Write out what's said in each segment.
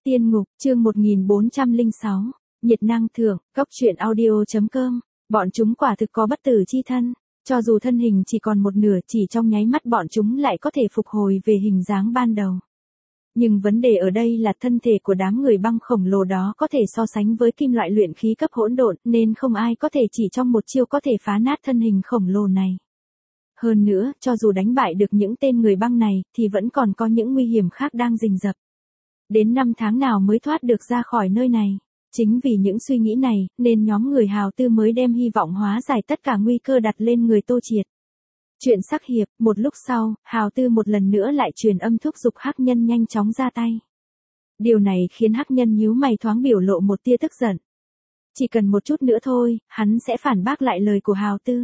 Tiên ngục, chương 1406, nhiệt năng thượng, góc truyện audio.com, bọn chúng quả thực có bất tử chi thân, cho dù thân hình chỉ còn một nửa chỉ trong nháy mắt bọn chúng lại có thể phục hồi về hình dáng ban đầu. Nhưng vấn đề ở đây là thân thể của đám người băng khổng lồ đó có thể so sánh với kim loại luyện khí cấp hỗn độn nên không ai có thể chỉ trong một chiêu có thể phá nát thân hình khổng lồ này. Hơn nữa, cho dù đánh bại được những tên người băng này thì vẫn còn có những nguy hiểm khác đang rình rập. Đến 5 tháng nào mới thoát được ra khỏi nơi này. Chính vì những suy nghĩ này, nên nhóm người Hào Tư mới đem hy vọng hóa giải tất cả nguy cơ đặt lên người Tô Triệt. Chuyện sắc hiệp, một lúc sau, Hào Tư một lần nữa lại truyền âm thúc giục Hắc Nhân nhanh chóng ra tay. Điều này khiến Hắc Nhân nhíu mày thoáng biểu lộ một tia tức giận. Chỉ cần một chút nữa thôi, hắn sẽ phản bác lại lời của Hào Tư.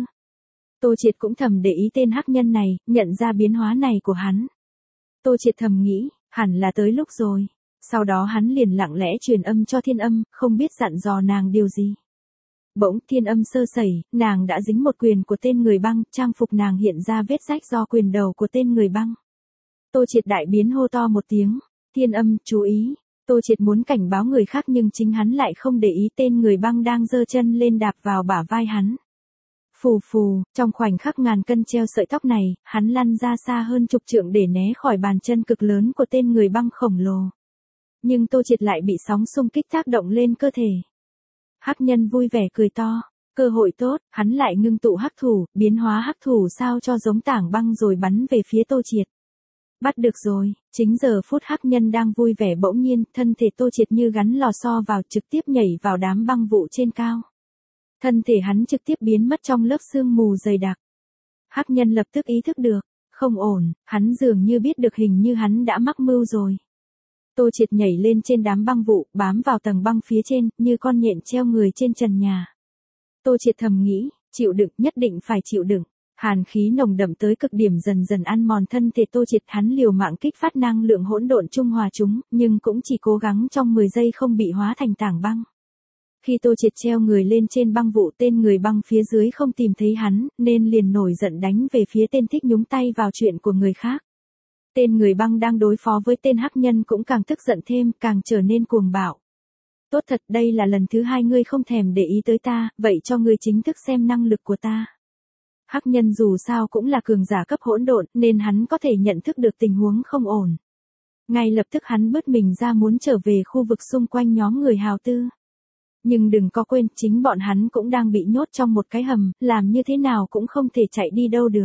Tô Triệt cũng thầm để ý tên Hắc Nhân này, nhận ra biến hóa này của hắn. Tô Triệt thầm nghĩ, hẳn là tới lúc rồi. Sau đó hắn liền lặng lẽ truyền âm cho Thiên Âm, không biết dặn dò nàng điều gì. Bỗng Thiên Âm sơ sẩy, nàng đã dính một quyền của tên người băng, trang phục nàng hiện ra vết rách do quyền đầu của tên người băng. Tô Triệt đại biến hô to một tiếng, Thiên Âm, chú ý. Tô Triệt muốn cảnh báo người khác nhưng chính hắn lại không để ý tên người băng đang giơ chân lên đạp vào bả vai hắn. Phù phù, trong khoảnh khắc ngàn cân treo sợi tóc này, hắn lăn ra xa hơn chục trượng để né khỏi bàn chân cực lớn của tên người băng khổng lồ. Nhưng Tô Triệt lại bị sóng xung kích tác động lên cơ thể. Hắc Nhân vui vẻ cười to, cơ hội tốt, hắn lại ngưng tụ hắc thủ, biến hóa hắc thủ sao cho giống tảng băng rồi bắn về phía Tô Triệt. Bắt được rồi, chính giờ phút Hắc Nhân đang vui vẻ bỗng nhiên, thân thể Tô Triệt như gắn lò xo vào trực tiếp nhảy vào đám băng vụ trên cao. Thân thể hắn trực tiếp biến mất trong lớp sương mù dày đặc. Hắc Nhân lập tức ý thức được, không ổn, hắn dường như biết được hình như hắn đã mắc mưu rồi. Tô Triệt nhảy lên trên đám băng vụ, bám vào tầng băng phía trên, như con nhện treo người trên trần nhà. Tô Triệt thầm nghĩ, chịu đựng, nhất định phải chịu đựng. Hàn khí nồng đậm tới cực điểm dần dần ăn mòn thân thể Tô Triệt, hắn liều mạng kích phát năng lượng hỗn độn trung hòa chúng, nhưng cũng chỉ cố gắng trong 10 giây không bị hóa thành tảng băng. Khi Tô Triệt treo người lên trên băng vụ, tên người băng phía dưới không tìm thấy hắn, nên liền nổi giận đánh về phía tên thích nhúng tay vào chuyện của người khác. Tên người băng đang đối phó với tên Hắc Nhân cũng càng tức giận thêm, càng trở nên cuồng bạo. Tốt thật, đây là lần thứ 2 ngươi không thèm để ý tới ta, vậy cho ngươi chính thức xem năng lực của ta. Hắc Nhân dù sao cũng là cường giả cấp hỗn độn, nên hắn có thể nhận thức được tình huống không ổn. Ngay lập tức hắn bứt mình ra muốn trở về khu vực xung quanh nhóm người Hào Tư. Nhưng đừng có quên, chính bọn hắn cũng đang bị nhốt trong một cái hầm, làm như thế nào cũng không thể chạy đi đâu được.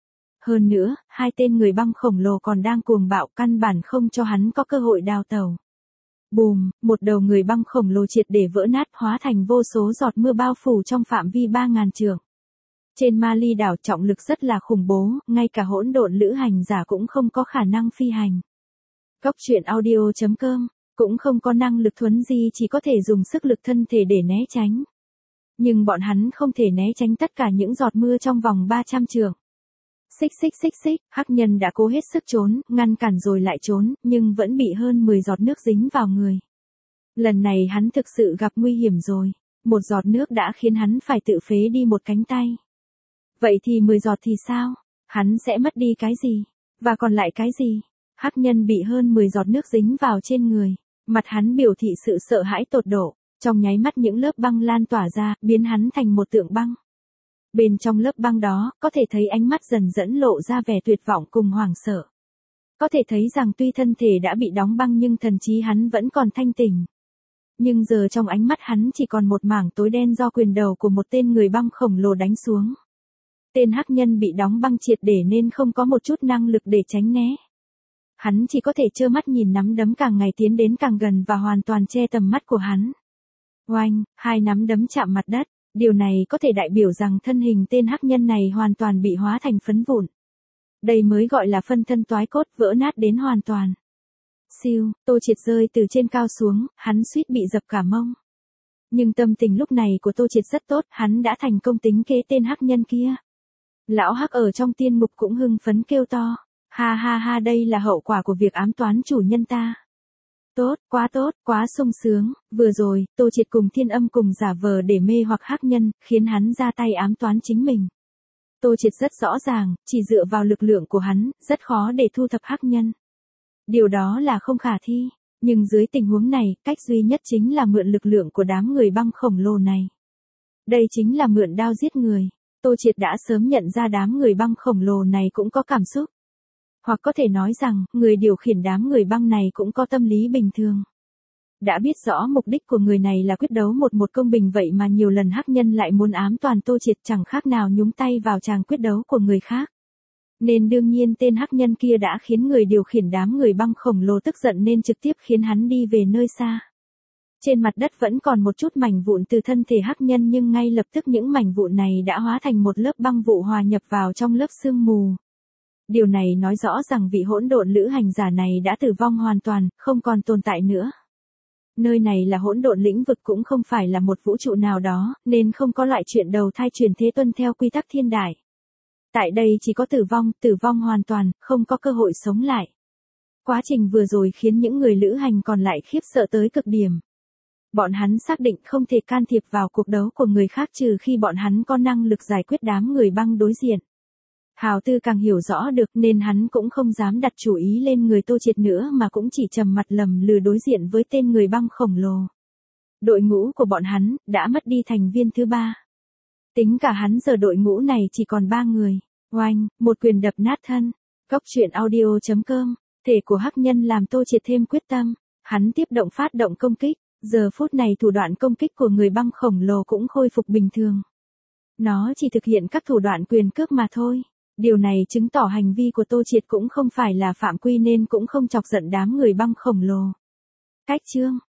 Hơn nữa, hai tên người băng khổng lồ còn đang cuồng bạo, căn bản không cho hắn có cơ hội đào tẩu. Bùm, một đầu người băng khổng lồ triệt để vỡ nát, hóa thành vô số giọt mưa bao phủ trong phạm vi 3.000 trượng. Trên Ma Ly đảo trọng lực rất là khủng bố, ngay cả hỗn độn lữ hành giả cũng không có khả năng phi hành. Góc truyện audio.com, cũng không có năng lực thuấn di, chỉ có thể dùng sức lực thân thể để né tránh. Nhưng bọn hắn không thể né tránh tất cả những giọt mưa trong vòng 300 trượng. Xích xích xích xích, Hắc Nhân đã cố hết sức trốn, ngăn cản rồi lại trốn, nhưng vẫn bị hơn 10 giọt nước dính vào người. Lần này hắn thực sự gặp nguy hiểm rồi, một giọt nước đã khiến hắn phải tự phế đi một cánh tay. Vậy thì 10 giọt thì sao? Hắn sẽ mất đi cái gì? Và còn lại cái gì? Hắc Nhân bị hơn 10 giọt nước dính vào trên người, mặt hắn biểu thị sự sợ hãi tột độ, trong nháy mắt những lớp băng lan tỏa ra, biến hắn thành một tượng băng. Bên trong lớp băng đó, có thể thấy ánh mắt dần dẫn lộ ra vẻ tuyệt vọng cùng hoảng sợ. Có thể thấy rằng tuy thân thể đã bị đóng băng nhưng thần trí hắn vẫn còn thanh tỉnh. Nhưng giờ trong ánh mắt hắn chỉ còn một mảng tối đen do quyền đầu của một tên người băng khổng lồ đánh xuống. Tên Hắc Nhân bị đóng băng triệt để nên không có một chút năng lực để tránh né. Hắn chỉ có thể trơ mắt nhìn nắm đấm càng ngày tiến đến càng gần và hoàn toàn che tầm mắt của hắn. Oanh, hai nắm đấm chạm mặt đất. Điều này có thể đại biểu rằng thân hình tên Hắc Nhân này hoàn toàn bị hóa thành phấn vụn. Đây mới gọi là phân thân toái cốt, vỡ nát đến hoàn toàn. Siêu, Tô Triệt rơi từ trên cao xuống, hắn suýt bị dập cả mông. Nhưng tâm tình lúc này của Tô Triệt rất tốt, hắn đã thành công tính kế tên Hắc Nhân kia. Lão Hắc ở trong tiên mục cũng hưng phấn kêu to. Ha ha ha, đây là hậu quả của việc ám toán chủ nhân ta. Tốt, quá sung sướng, vừa rồi, Tô Triệt cùng Thiên Âm cùng giả vờ để mê hoặc Hắc Nhân, khiến hắn ra tay ám toán chính mình. Tô Triệt rất rõ ràng, chỉ dựa vào lực lượng của hắn, rất khó để thu thập Hắc Nhân. Điều đó là không khả thi. Nhưng dưới tình huống này, cách duy nhất chính là mượn lực lượng của đám người băng khổng lồ này. Đây chính là mượn đao giết người. Tô Triệt đã sớm nhận ra đám người băng khổng lồ này cũng có cảm xúc. Hoặc có thể nói rằng, người điều khiển đám người băng này cũng có tâm lý bình thường. Đã biết rõ mục đích của người này là quyết đấu một công bình vậy mà nhiều lần hắc nhân lại muốn ám toàn Tô Triệt chẳng khác nào nhúng tay vào tràng quyết đấu của người khác. Nên đương nhiên tên hắc nhân kia đã khiến người điều khiển đám người băng khổng lồ tức giận nên trực tiếp khiến hắn đi về nơi xa. Trên mặt đất vẫn còn một chút mảnh vụn từ thân thể hắc nhân nhưng ngay lập tức những mảnh vụn này đã hóa thành một lớp băng vụ hòa nhập vào trong lớp sương mù. Điều này nói rõ rằng vị hỗn độn lữ hành giả này đã tử vong hoàn toàn, không còn tồn tại nữa. Nơi này là hỗn độn lĩnh vực cũng không phải là một vũ trụ nào đó, nên không có loại chuyện đầu thai chuyển thế tuân theo quy tắc thiên đại. Tại đây chỉ có tử vong hoàn toàn, không có cơ hội sống lại. Quá trình vừa rồi khiến những người lữ hành còn lại khiếp sợ tới cực điểm. Bọn hắn xác định không thể can thiệp vào cuộc đấu của người khác trừ khi bọn hắn có năng lực giải quyết đám người băng đối diện. Hào Tư càng hiểu rõ được nên hắn cũng không dám đặt chủ ý lên người Tô Triệt nữa mà cũng chỉ trầm mặt lầm lừ đối diện với tên người băng khổng lồ. Đội ngũ của bọn hắn đã mất đi thành viên thứ 3. Tính cả hắn giờ đội ngũ này chỉ còn 3 người. Oanh, một quyền đập nát thân. Góc truyện audio.com. Thể của hắc nhân làm Tô Triệt thêm quyết tâm. Hắn tiếp động phát động công kích. Giờ phút này thủ đoạn công kích của người băng khổng lồ cũng khôi phục bình thường. Nó chỉ thực hiện các thủ đoạn quyền cước mà thôi. Điều này chứng tỏ hành vi của Tô Triệt cũng không phải là phạm quy nên cũng không chọc giận đám người băng khổng lồ. Cách chương